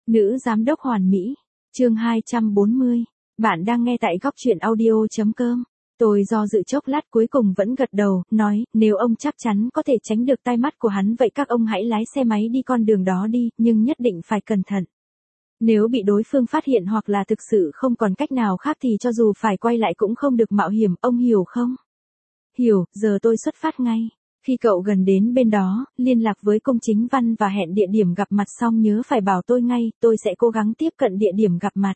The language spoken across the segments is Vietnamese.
Nữ giám đốc hoàn mỹ. Chương 240. Bạn đang nghe tại góc truyện audio.com. Tôi do dự chốc lát cuối cùng vẫn gật đầu, nói, nếu ông chắc chắn có thể tránh được tai mắt của hắn vậy các ông hãy lái xe máy đi con đường đó đi, nhưng nhất định phải cẩn thận. Nếu bị đối phương phát hiện hoặc là thực sự không còn cách nào khác thì cho dù phải quay lại cũng không được mạo hiểm, ông hiểu không? Hiểu, giờ tôi xuất phát ngay. Khi cậu gần đến bên đó, liên lạc với công chính văn và hẹn địa điểm gặp mặt xong nhớ phải bảo tôi ngay, tôi sẽ cố gắng tiếp cận địa điểm gặp mặt.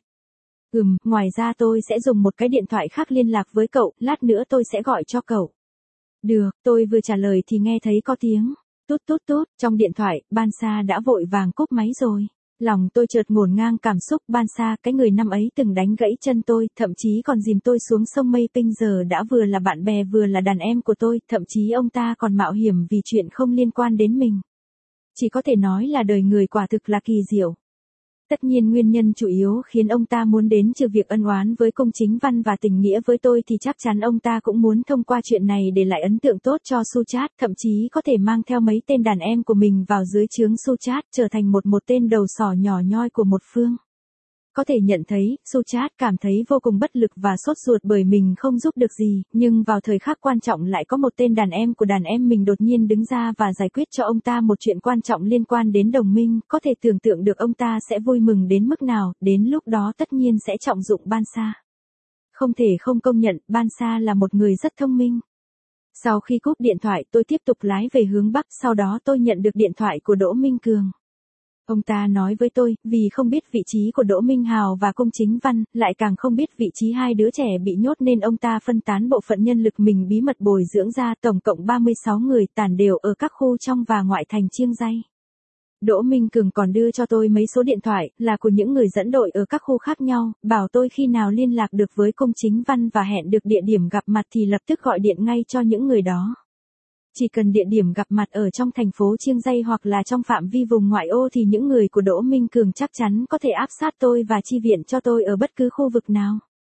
Ngoài ra tôi sẽ dùng một cái điện thoại khác liên lạc với cậu, lát nữa tôi sẽ gọi cho cậu. Được, tôi vừa trả lời thì nghe thấy có tiếng tút tút tút trong điện thoại, Ban Sa đã vội vàng cúp máy rồi. Lòng tôi chợt ngổn ngang cảm xúc, Ban Sa, cái người năm ấy từng đánh gãy chân tôi, thậm chí còn dìm tôi xuống sông Mây Pinh giờ đã vừa là bạn bè vừa là đàn em của tôi, thậm chí ông ta còn mạo hiểm vì chuyện không liên quan đến mình. Chỉ có thể nói là đời người quả thực là kỳ diệu. Tất nhiên nguyên nhân chủ yếu khiến ông ta muốn đến trừ việc ân oán với công chính văn và tình nghĩa với tôi thì chắc chắn ông ta cũng muốn thông qua chuyện này để lại ấn tượng tốt cho Suchat, thậm chí có thể mang theo mấy tên đàn em của mình vào dưới trướng Suchat, trở thành một tên đầu sỏ nhỏ nhoi của một phương. Có thể nhận thấy, Suchat cảm thấy vô cùng bất lực và sốt ruột bởi mình không giúp được gì, nhưng vào thời khắc quan trọng lại có một tên đàn em của đàn em mình đột nhiên đứng ra và giải quyết cho ông ta một chuyện quan trọng liên quan đến đồng minh, có thể tưởng tượng được ông ta sẽ vui mừng đến mức nào, đến lúc đó tất nhiên sẽ trọng dụng Ban Sa. Không thể không công nhận, Ban Sa là một người rất thông minh. Sau khi cúp điện thoại tôi tiếp tục lái về hướng Bắc, sau đó tôi nhận được điện thoại của Đỗ Minh Cường. Ông ta nói với tôi, vì không biết vị trí của Đỗ Minh Hào và công chính văn, lại càng không biết vị trí hai đứa trẻ bị nhốt nên ông ta phân tán bộ phận nhân lực mình bí mật bồi dưỡng ra tổng cộng 36 người tản đều ở các khu trong và ngoại thành Chiêng Ray. Đỗ Minh Cường còn đưa cho tôi mấy số điện thoại, là của những người dẫn đội ở các khu khác nhau, bảo tôi khi nào liên lạc được với công chính văn và hẹn được địa điểm gặp mặt thì lập tức gọi điện ngay cho những người đó. Chỉ cần địa điểm gặp mặt ở trong thành phố Chiêng Ray hoặc là trong phạm vi vùng ngoại ô thì những người của Đỗ Minh Cường chắc chắn có thể áp sát tôi và chi viện cho tôi ở bất cứ khu vực nào.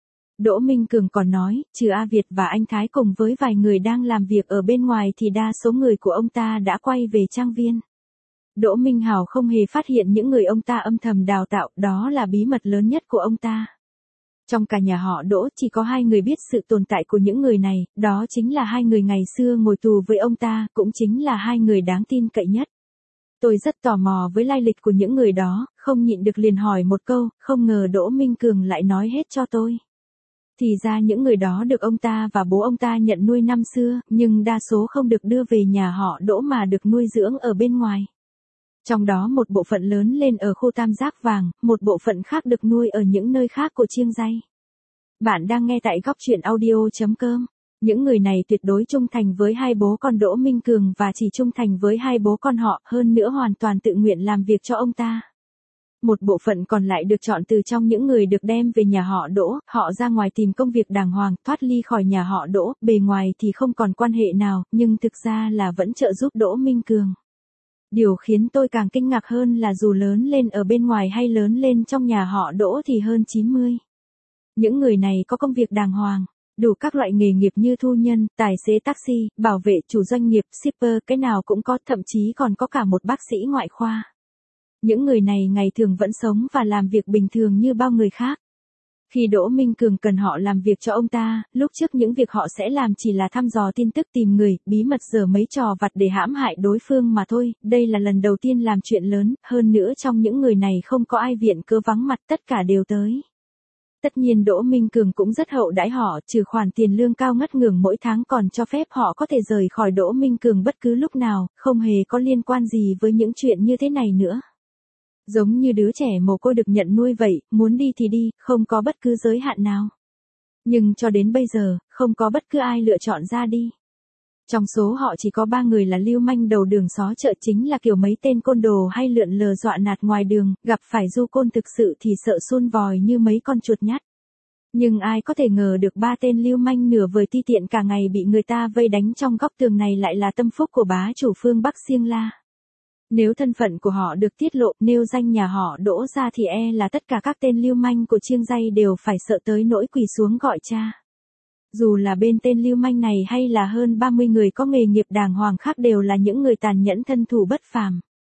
Đỗ Minh Cường còn nói, trừ A Việt và anh Thái cùng với vài người đang làm việc ở bên ngoài thì đa số người của ông ta đã quay về trang viên. Đỗ Minh Hào không hề phát hiện những người ông ta âm thầm đào tạo, đó là bí mật lớn nhất của ông ta. Trong cả nhà họ Đỗ chỉ có hai người biết sự tồn tại của những người này, đó chính là hai người ngày xưa ngồi tù với ông ta, cũng chính là hai người đáng tin cậy nhất. Tôi rất tò mò với lai lịch của những người đó, không nhịn được liền hỏi một câu, không ngờ Đỗ Minh Cường lại nói hết cho tôi. Thì ra những người đó được ông ta và bố ông ta nhận nuôi năm xưa, nhưng đa số không được đưa về nhà họ Đỗ mà được nuôi dưỡng ở bên ngoài. Trong đó một bộ phận lớn lên ở khu Tam Giác Vàng, một bộ phận khác được nuôi ở những nơi khác của Chiêng Ray. Bạn đang nghe tại góc truyện audio.com. Những người này tuyệt đối trung thành với hai bố con Đỗ Minh Cường và chỉ trung thành với hai bố con họ, hơn nữa hoàn toàn tự nguyện làm việc cho ông ta. Một bộ phận còn lại được chọn từ trong những người được đem về nhà họ Đỗ, họ ra ngoài tìm công việc đàng hoàng, thoát ly khỏi nhà họ Đỗ, bề ngoài thì không còn quan hệ nào, nhưng thực ra là vẫn trợ giúp Đỗ Minh Cường. Điều khiến tôi càng kinh ngạc hơn là dù lớn lên ở bên ngoài hay lớn lên trong nhà họ Đỗ thì hơn 90. Những người này có công việc đàng hoàng, đủ các loại nghề nghiệp như thu nhân, tài xế taxi, bảo vệ, chủ doanh nghiệp, shipper, cái nào cũng có, thậm chí còn có cả một bác sĩ ngoại khoa. Những người này ngày thường vẫn sống và làm việc bình thường như bao người khác. Khi Đỗ Minh Cường cần họ làm việc cho ông ta, lúc trước những việc họ sẽ làm chỉ là thăm dò tin tức tìm người, bí mật giở mấy trò vặt để hãm hại đối phương mà thôi, đây là lần đầu tiên làm chuyện lớn, hơn nữa trong những người này không có ai viện cớ vắng mặt, tất cả đều tới. Tất nhiên Đỗ Minh Cường cũng rất hậu đãi họ, trừ khoản tiền lương cao ngất ngưởng mỗi tháng còn cho phép họ có thể rời khỏi Đỗ Minh Cường bất cứ lúc nào, không hề có liên quan gì với những chuyện như thế này nữa. Giống như đứa trẻ mồ côi được nhận nuôi vậy, muốn đi thì đi, không có bất cứ giới hạn nào. Nhưng cho đến bây giờ, không có bất cứ ai lựa chọn ra đi. Trong số họ chỉ có 3 người là lưu manh đầu đường xó chợ, chính là kiểu mấy tên côn đồ hay lượn lờ dọa nạt ngoài đường, gặp phải du côn thực sự thì sợ sun vòi như mấy con chuột nhắt. Nhưng ai có thể ngờ được 3 tên lưu manh nửa vời ti tiện cả ngày bị người ta vây đánh trong góc tường này lại là tâm phúc của bá chủ phương Bắc Siêng La. Nếu thân phận của họ được tiết lộ, nêu danh nhà họ Đỗ ra thì là tất cả các tên lưu manh của Chiêng Ray đều phải sợ tới nỗi quỳ xuống gọi cha. Dù là bên tên lưu manh này hay là hơn 30 người có nghề nghiệp đàng hoàng khác đều là những người tàn nhẫn thân thủ bất phàm.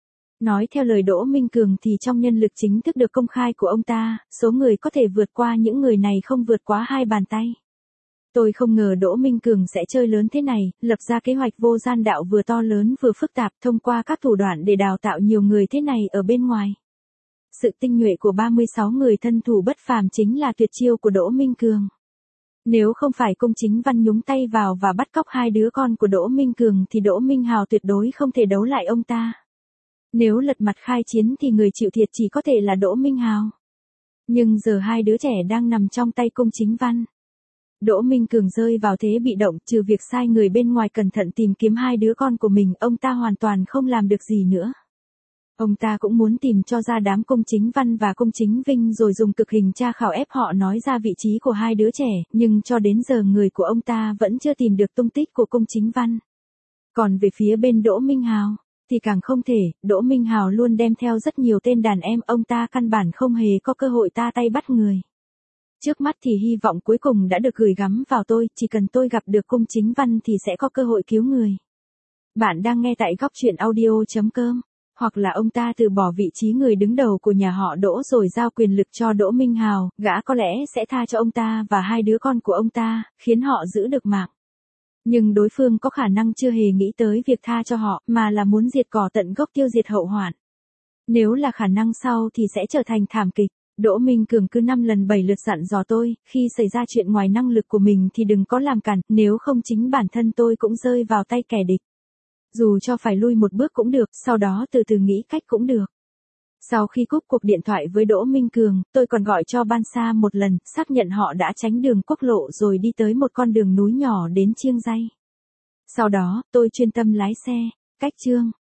Nói theo lời Đỗ Minh Cường thì trong nhân lực chính thức được công khai của ông ta, số người có thể vượt qua những người này không vượt quá 2 bàn tay. Tôi không ngờ Đỗ Minh Cường sẽ chơi lớn thế này, lập ra kế hoạch vô gian đạo vừa to lớn vừa phức tạp thông qua các thủ đoạn để đào tạo nhiều người thế này ở bên ngoài. Sự tinh nhuệ của 36 người thân thủ bất phàm chính là tuyệt chiêu của Đỗ Minh Cường. Nếu không phải Cung Chính Văn nhúng tay vào và bắt cóc 2 đứa con của Đỗ Minh Cường thì Đỗ Minh Hào tuyệt đối không thể đấu lại ông ta. Nếu lật mặt khai chiến thì người chịu thiệt chỉ có thể là Đỗ Minh Hào. Nhưng giờ 2 đứa trẻ đang nằm trong tay Cung Chính Văn. Đỗ Minh Cường rơi vào thế bị động, trừ việc sai người bên ngoài cẩn thận tìm kiếm 2 đứa con của mình, ông ta hoàn toàn không làm được gì nữa. Ông ta cũng muốn tìm cho ra đám Cung Chính Văn và Cung Chính Vinh rồi dùng cực hình tra khảo ép họ nói ra vị trí của 2 đứa trẻ, nhưng cho đến giờ người của ông ta vẫn chưa tìm được tung tích của Cung Chính Văn. Còn về phía bên Đỗ Minh Hào, thì càng không thể, Đỗ Minh Hào luôn đem theo rất nhiều tên đàn em, ông ta căn bản không hề có cơ hội ta tay bắt người. Trước mắt thì hy vọng cuối cùng đã được gửi gắm vào tôi, chỉ cần tôi gặp được Cung Chính Văn thì sẽ có cơ hội cứu người. Bạn đang nghe tại góc truyện audio.com. Hoặc là ông ta từ bỏ vị trí người đứng đầu của nhà họ Đỗ rồi giao quyền lực cho Đỗ Minh Hào, gã có lẽ sẽ tha cho ông ta và 2 đứa con của ông ta, khiến họ giữ được mạng. Nhưng đối phương có khả năng chưa hề nghĩ tới việc tha cho họ, mà là muốn diệt cỏ tận gốc, tiêu diệt hậu hoạn. Nếu là khả năng sau thì sẽ trở thành thảm kịch. Đỗ Minh Cường cứ 5 lần 7 lượt dặn dò tôi, khi xảy ra chuyện ngoài năng lực của mình thì đừng có làm cản, nếu không chính bản thân tôi cũng rơi vào tay kẻ địch. Dù cho phải lui một bước cũng được, sau đó từ từ nghĩ cách cũng được. Sau khi cúp cuộc điện thoại với Đỗ Minh Cường, tôi còn gọi cho Ban Sa một lần, xác nhận họ đã tránh đường quốc lộ rồi đi tới một con đường núi nhỏ đến Chiêng Ray. Sau đó, tôi chuyên tâm lái xe, cách Chương